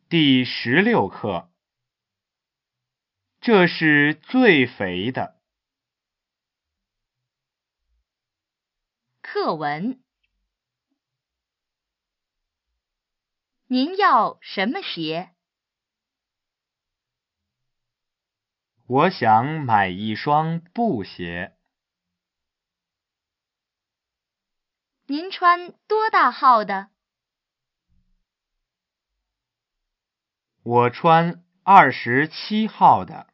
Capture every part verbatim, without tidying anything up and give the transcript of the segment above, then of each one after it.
第十六课，这是最肥的。 课文。您要什么鞋？ 我想买一双布鞋。 您穿多大号的？ 我穿二十七号的。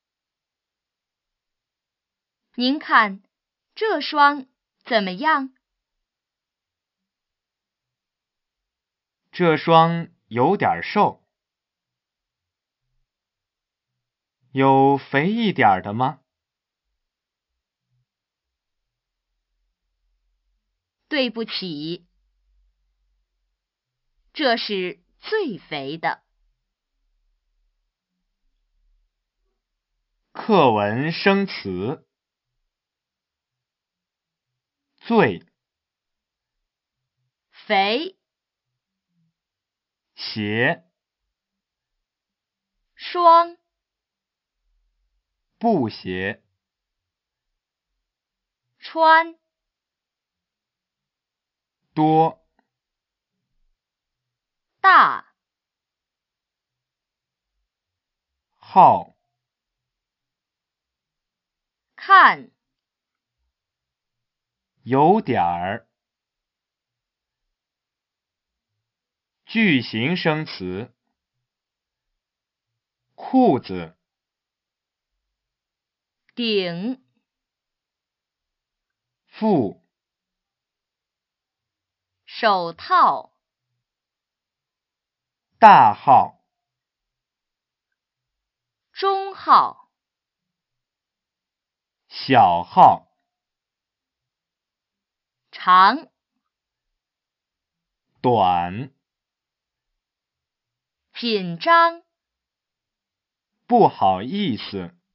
您看，这双怎么样？ 这双有点瘦。有肥一点的吗？ 对不起，这是最肥的。 课文生词：最、 肥、 鞋、 双、 布鞋、 穿、 多、 大、 号、 看、 有点儿。句型生词：裤子、 顶、 副、 手套、 大号、 中号、 小号、 长、 短、 紧张、 不好意思。